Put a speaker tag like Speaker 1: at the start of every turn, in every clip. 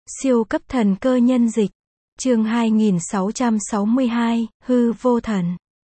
Speaker 1: Siêu cấp thần cơ nhân dịch. Chương 2662, hư vô thần.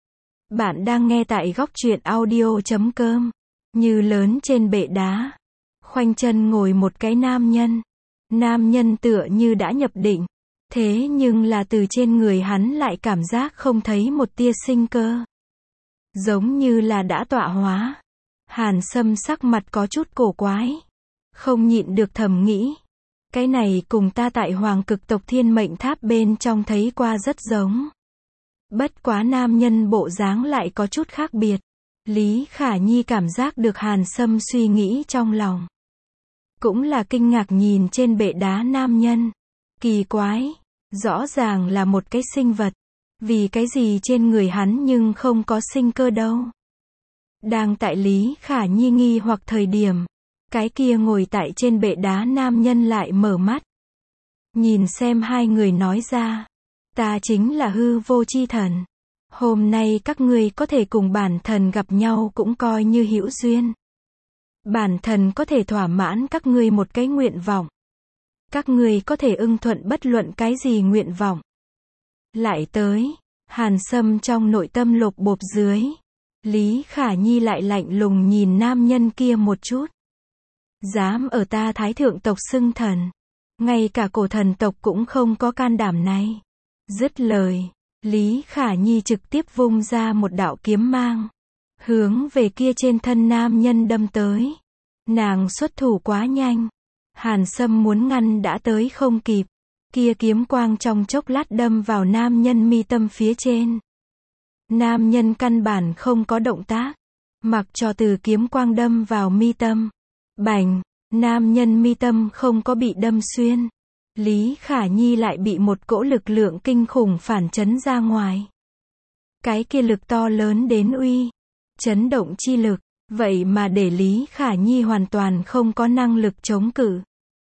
Speaker 1: Bạn đang nghe tại góc truyện audio.com. Như lớn trên bệ đá, khoanh chân ngồi một cái nam nhân. Nam nhân tựa như đã nhập định. Thế nhưng là từ trên người hắn lại cảm giác không thấy một tia sinh cơ. Giống như là đã tọa hóa. Hàn Sâm sắc mặt có chút cổ quái. Không nhịn được thầm nghĩ. Cái này cùng ta tại Hoàng Cực tộc Thiên Mệnh Tháp bên trong thấy qua rất giống. Bất quá nam nhân bộ dáng lại có chút khác biệt. Lý Khả Nhi cảm giác được Hàn Sâm suy nghĩ trong lòng. Cũng là kinh ngạc nhìn trên bệ đá nam nhân. Kỳ quái, rõ ràng là một cái sinh vật. Vì cái gì trên người hắn nhưng không có sinh cơ đâu. Đang tại Lý Khả Nhi nghi hoặc thời điểm. Cái kia ngồi tại trên bệ đá nam nhân lại mở mắt. Nhìn xem hai người nói ra. Ta chính là hư vô chi thần. Hôm nay các ngươi có thể cùng bản thần gặp nhau cũng coi như hữu duyên. Bản thần có thể thỏa mãn các ngươi một cái nguyện vọng. Các ngươi có thể ưng thuận bất luận cái gì nguyện vọng. Lại tới, Hàn Sâm trong nội tâm lột bột dưới. Lý Khả Nhi lại lạnh lùng nhìn nam nhân kia một chút. Dám ở ta Thái Thượng tộc xưng thần. Ngay cả cổ thần tộc cũng không có can đảm này. Dứt lời, Lý Khả Nhi trực tiếp vung ra một đạo kiếm mang. Hướng về kia trên thân nam nhân đâm tới. Nàng xuất thủ quá nhanh. Hàn Sâm muốn ngăn đã tới không kịp. Kia kiếm quang trong chốc lát đâm vào nam nhân mi tâm phía trên. Nam nhân căn bản không có động tác. Mặc cho từ kiếm quang đâm vào mi tâm. Bành, nam nhân mi tâm không có bị đâm xuyên. Lý Khả Nhi lại bị một cỗ lực lượng kinh khủng phản chấn ra ngoài. Cái kia lực to lớn đến uy. Chấn động chi lực. Vậy mà để Lý Khả Nhi hoàn toàn không có năng lực chống cự.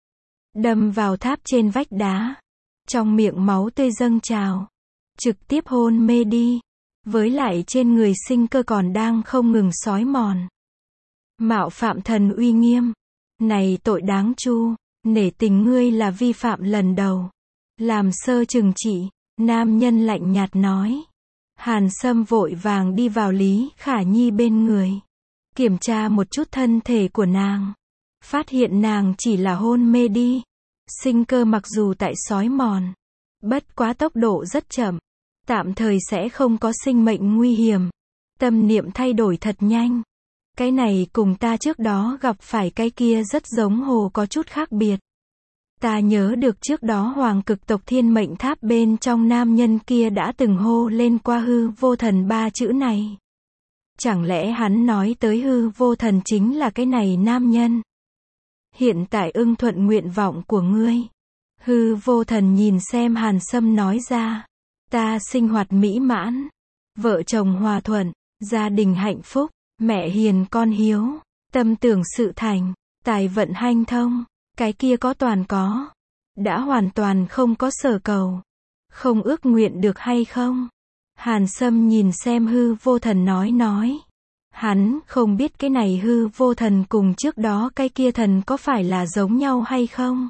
Speaker 1: Đâm vào tháp trên vách đá. Trong miệng máu tươi dâng trào. Trực tiếp hôn mê đi. Với lại trên người sinh cơ còn đang không ngừng xói mòn. Mạo phạm thần uy nghiêm. Này tội đáng chu. Nể tình ngươi là vi phạm lần đầu. Làm sơ trừng trị. Nam nhân lạnh nhạt nói. Hàn Sâm vội vàng đi vào Lý Khả Nhi bên người. Kiểm tra một chút thân thể của nàng. Phát hiện nàng chỉ là hôn mê đi. Sinh cơ mặc dù tại xói mòn. Bất quá tốc độ rất chậm. Tạm thời sẽ không có sinh mệnh nguy hiểm. Tâm niệm thay đổi thật nhanh. Cái này cùng ta trước đó gặp phải cái kia rất giống hồ có chút khác biệt. Ta nhớ được trước đó Hoàng Cực tộc Thiên Mệnh Tháp bên trong nam nhân kia đã từng hô lên qua hư vô thần ba chữ này. Chẳng lẽ hắn nói tới hư vô thần chính là cái này nam nhân? Hiện tại ưng thuận nguyện vọng của ngươi. Hư vô thần nhìn xem Hàn Sâm nói ra. Ta sinh hoạt mỹ mãn. Vợ chồng hòa thuận. Gia đình hạnh phúc. Mẹ hiền con hiếu. Tâm tưởng sự thành. Tài vận hanh thông. Cái kia có toàn có. Đã hoàn toàn không có sở cầu. Không ước nguyện được hay không? Hàn Sâm nhìn xem hư vô thần nói. Hắn không biết cái này hư vô thần cùng trước đó cái kia thần có phải là giống nhau hay không?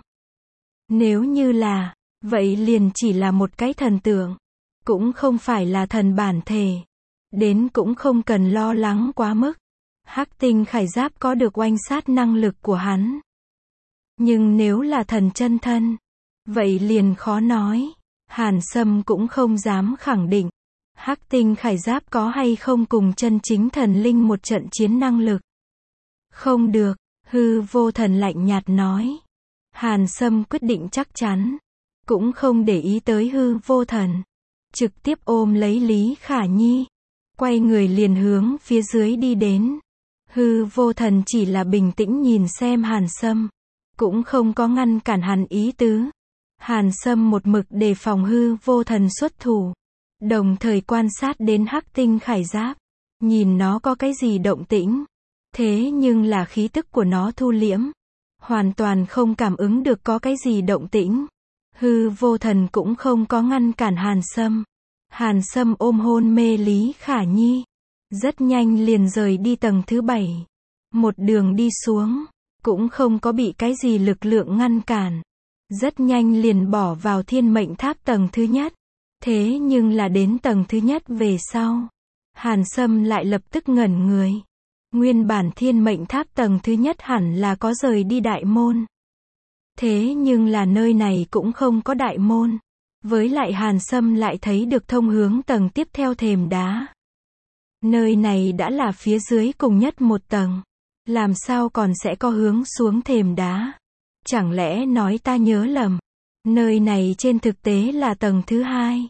Speaker 1: Nếu như là, vậy liền chỉ là một cái thần tượng. Cũng không phải là thần bản thể. Đến cũng không cần lo lắng quá mức. Hắc tinh khải giáp có được oanh sát năng lực của hắn. Nhưng nếu là thần chân thân, vậy liền khó nói. Hàn Sâm cũng không dám khẳng định. Hắc tinh khải giáp có hay không cùng chân chính thần linh một trận chiến năng lực. Không được, hư vô thần lạnh nhạt nói. Hàn Sâm quyết định chắc chắn. Cũng không để ý tới hư vô thần. Trực tiếp ôm lấy Lý Khả Nhi. Quay người liền hướng phía dưới đi đến. Hư vô thần chỉ là bình tĩnh nhìn xem Hàn Sâm. Cũng không có ngăn cản hắn ý tứ. Hàn Sâm một mực đề phòng hư vô thần xuất thủ. Đồng thời quan sát đến hắc tinh khải giáp. Nhìn nó có cái gì động tĩnh. Thế nhưng là khí tức của nó thu liễm. Hoàn toàn không cảm ứng được có cái gì động tĩnh. Hư vô thần cũng không có ngăn cản Hàn Sâm. Hàn Sâm ôm hôn mê Lý Khả Nhi. Rất nhanh liền rời đi tầng thứ 7. Một đường đi xuống. Cũng không có bị cái gì lực lượng ngăn cản. rất nhanh liền bỏ vào thiên mệnh tháp tầng thứ nhất. Thế nhưng là đến tầng thứ nhất về sau, Hàn Sâm lại lập tức ngẩn người. Nguyên bản thiên mệnh tháp tầng thứ nhất hẳn là có rời đi đại môn. Thế nhưng là nơi này cũng không có đại môn. Với lại Hàn Sâm lại thấy được thông hướng tầng tiếp theo thềm đá. Nơi này đã là phía dưới cùng nhất một tầng. Làm sao còn sẽ có hướng xuống thềm đá? Chẳng lẽ nói ta nhớ lầm? Nơi này trên thực tế là tầng thứ hai.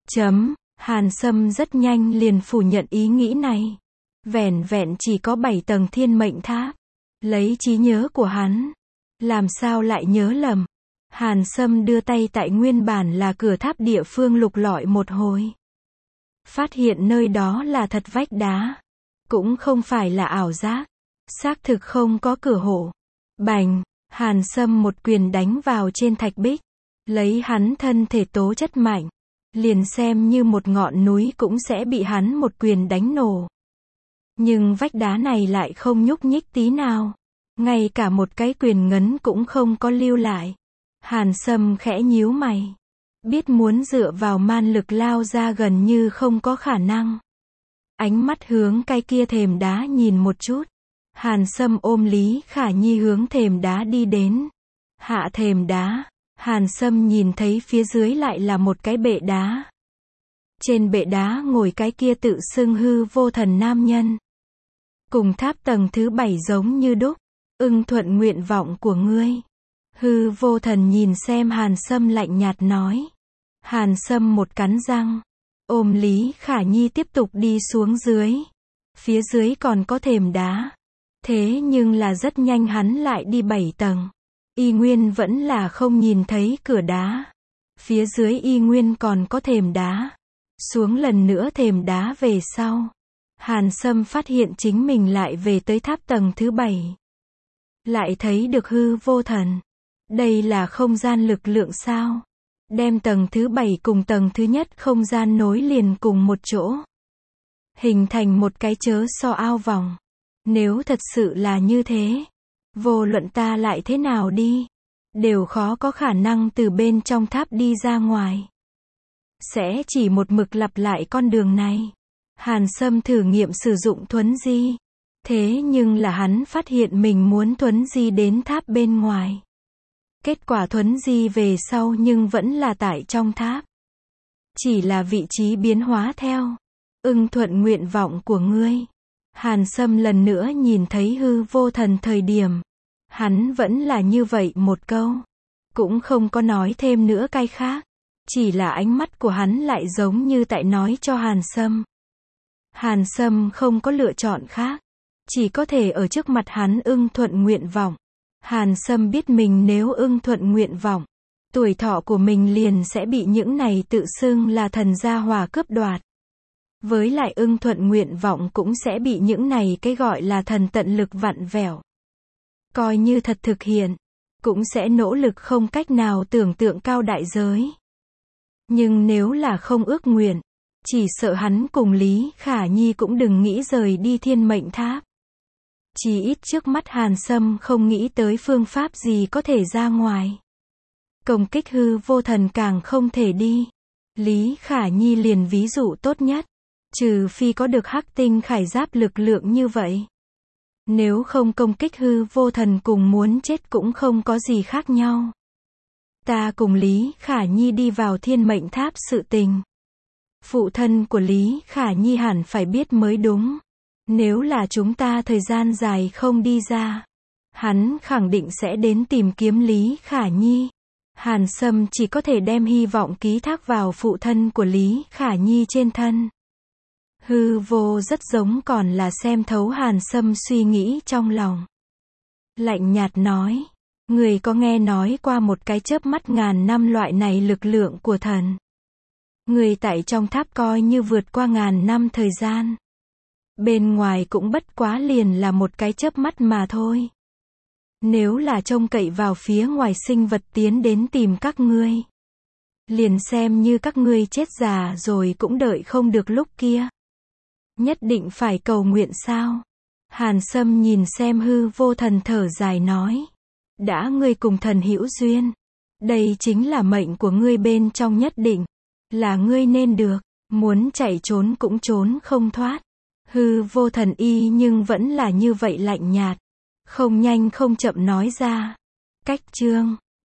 Speaker 1: Hàn Sâm rất nhanh liền phủ nhận ý nghĩ này. Vẻn vẹn chỉ có 7 tầng thiên mệnh tháp. Lấy trí nhớ của hắn, làm sao lại nhớ lầm? Hàn Sâm đưa tay tại nguyên bản là cửa tháp địa phương lục lọi một hồi. Phát hiện nơi đó là thật vách đá. Cũng không phải là ảo giác. Xác thực không có cửa hộ. Bành, Hàn Sâm một quyền đánh vào trên thạch bích. Lấy hắn thân thể tố chất mạnh. Liền xem như một ngọn núi cũng sẽ bị hắn một quyền đánh nổ. Nhưng vách đá này lại không nhúc nhích tí nào. Ngay cả một cái quyền ngấn cũng không có lưu lại. Hàn Sâm khẽ nhíu mày. Biết muốn dựa vào man lực lao ra gần như không có khả năng. Ánh mắt hướng cái kia thềm đá nhìn một chút. Hàn Sâm ôm Lý Khả Nhi hướng thềm đá đi đến. Hạ thềm đá, Hàn Sâm nhìn thấy phía dưới lại là một cái bệ đá. Trên bệ đá ngồi cái kia tự xưng hư vô thần nam nhân. Cùng tháp tầng thứ 7 giống như đúc. Ưng thuận nguyện vọng của ngươi. Hư vô thần nhìn xem Hàn Sâm lạnh nhạt nói. Hàn Sâm một cắn răng. Ôm Lý Khả Nhi tiếp tục đi xuống dưới. Phía dưới còn có thềm đá. Thế nhưng là rất nhanh hắn lại đi 7 tầng. Y nguyên vẫn là không nhìn thấy cửa đá. Phía dưới y nguyên còn có thềm đá. Xuống lần nữa thềm đá về sau. Hàn Sâm phát hiện chính mình lại về tới tháp tầng thứ 7. Lại thấy được hư vô thần. Đây là không gian lực lượng sao? Đem tầng thứ 7 cùng tầng thứ nhất không gian nối liền cùng một chỗ. Hình thành một cái chớ so ao vòng. Nếu thật sự là như thế, vô luận ta lại thế nào đi, đều khó có khả năng từ bên trong tháp đi ra ngoài. Sẽ chỉ một mực lặp lại con đường này. Hàn Sâm thử nghiệm sử dụng thuấn di. Thế nhưng là hắn phát hiện mình muốn thuấn di đến tháp bên ngoài. Kết quả thuấn di về sau nhưng vẫn là tại trong tháp. Chỉ là vị trí biến hóa theo. Ưng thuận nguyện vọng của ngươi. Hàn Sâm lần nữa nhìn thấy hư vô thần thời điểm. Hắn vẫn là như vậy một câu. Cũng không có nói thêm nữa cái khác. Chỉ là ánh mắt của hắn lại giống như tại nói cho Hàn Sâm. Hàn Sâm không có lựa chọn khác. Chỉ có thể ở trước mặt hắn ưng thuận nguyện vọng. Hàn Sâm biết mình nếu ưng thuận nguyện vọng, tuổi thọ của mình liền sẽ bị những này tự xưng là thần gia hỏa cướp đoạt. Với lại ưng thuận nguyện vọng cũng sẽ bị những này cái gọi là thần tận lực vặn vẹo. Coi như thật thực hiện, cũng sẽ nỗ lực không cách nào tưởng tượng cao đại giới. Nhưng nếu là không ước nguyện, chỉ sợ hắn cùng Lý Khả Nhi cũng đừng nghĩ rời đi thiên mệnh tháp. Chỉ ít trước mắt Hàn Sâm không nghĩ tới phương pháp gì có thể ra ngoài. Công kích hư vô thần càng không thể đi. Lý Khả Nhi liền ví dụ tốt nhất. Trừ phi có được hắc tinh khải giáp lực lượng như vậy. Nếu không công kích hư vô thần cùng muốn chết cũng không có gì khác nhau. Ta cùng Lý Khả Nhi đi vào thiên mệnh tháp sự tình. Phụ thân của Lý Khả Nhi hẳn phải biết mới đúng. Nếu là chúng ta thời gian dài không đi ra, hắn khẳng định sẽ đến tìm kiếm Lý Khả Nhi. Hàn Sâm chỉ có thể đem hy vọng ký thác vào phụ thân của Lý Khả Nhi trên thân. Hư vô rất giống còn là xem thấu Hàn Sâm suy nghĩ trong lòng. Lạnh nhạt nói, người có nghe nói qua một cái chớp mắt ngàn năm loại này lực lượng của thần. Người tại trong tháp coi như vượt qua ngàn năm thời gian. Bên ngoài cũng bất quá liền là một cái chớp mắt mà thôi. Nếu là trông cậy vào phía ngoài sinh vật tiến đến tìm các ngươi, liền xem như các ngươi chết già rồi cũng đợi không được lúc kia. Nhất định phải cầu nguyện sao? Hàn Sâm nhìn xem hư vô thần thở dài nói. Đã ngươi cùng thần hữu duyên, Đây chính là mệnh của ngươi bên trong nhất định. Là ngươi nên được. Muốn chạy trốn cũng trốn không thoát. Hư vô thần y nhưng vẫn là như vậy lạnh nhạt. Không nhanh không chậm nói ra. Cách chương